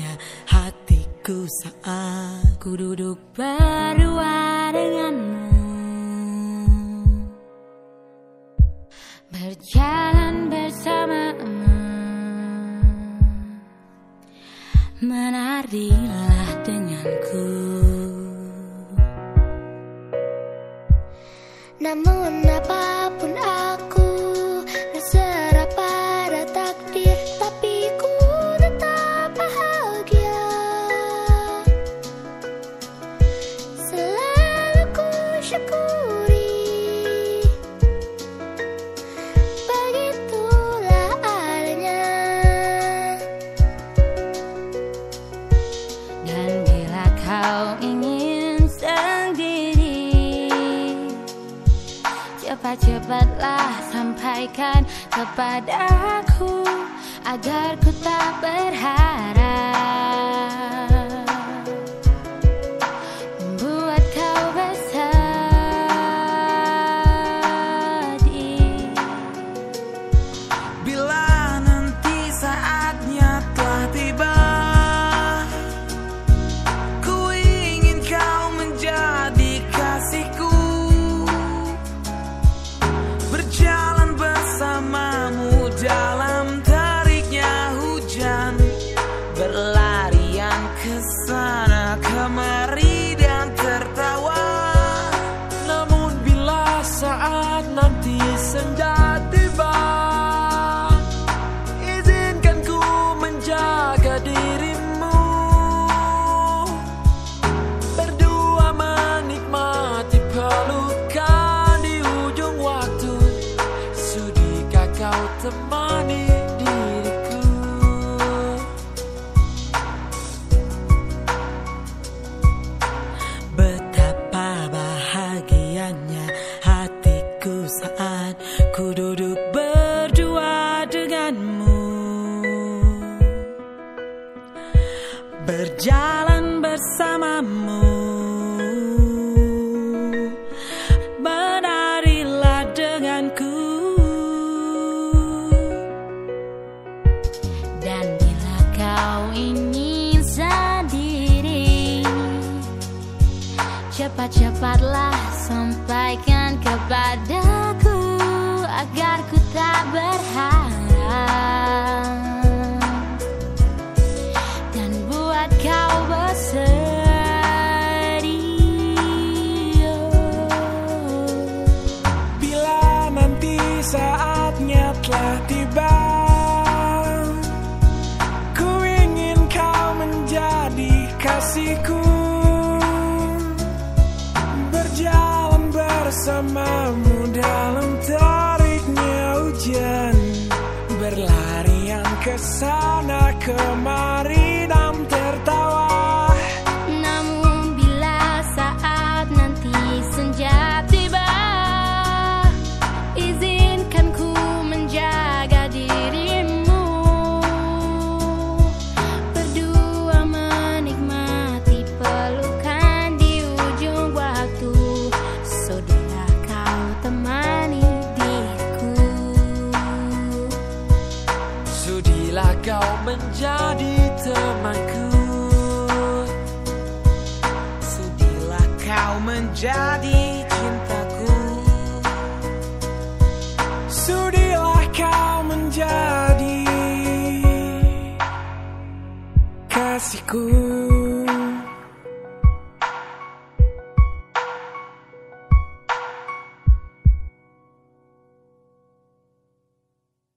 bahagianya hatiku saat ku duduk berdua denganmu, berjalan bersamamu. Menarilah denganku. Namun apapun aku berserah pada takdir, tapi ku tetap bahagia. Selalu ku syukuri, begitulah adanya. Dan bila kau ingin sendiri, cepat-cepatlah sampaikan kepadaku agar ku tak berharap membuat kau bersedih. Bila nanti saatnya telah tiba, ku ingin kau menjadi kasihku, berjalan bersamamu dalam teriknya hujan, berlarian ke sana kemari dan tertawa. Namun bila saat nanti senja tiba, izinkan ku menjaga dirimu, berdua menikmati pelukan di ujung waktu. Sudikah kau temani diriku? Betapa bahagianya hatiku saat ku duduk berdua denganmu, berjalan bersamamu. Menarilah denganku. Dan bila kau ingin sendiri, cepat-cepatlah sampaikan kepadaku agar ku tak berharap dan buat kau bersedih. Bila nanti saatnya telah tiba, ku ingin kau menjadi kasihku, berjalan bersamamu dalam teriknya hujan, berlarian ke sana kemari dan tertawa. Namun bila saat nanti senja tiba, izinkan ku menjaga dirimu, berdua menikmati pelukan di ujung waktu. Sudah kau temani diriku, Sudilah kau menjadi temanku, Sudilah kau menjadi cintaku, sudilah kau menjadi kasihku.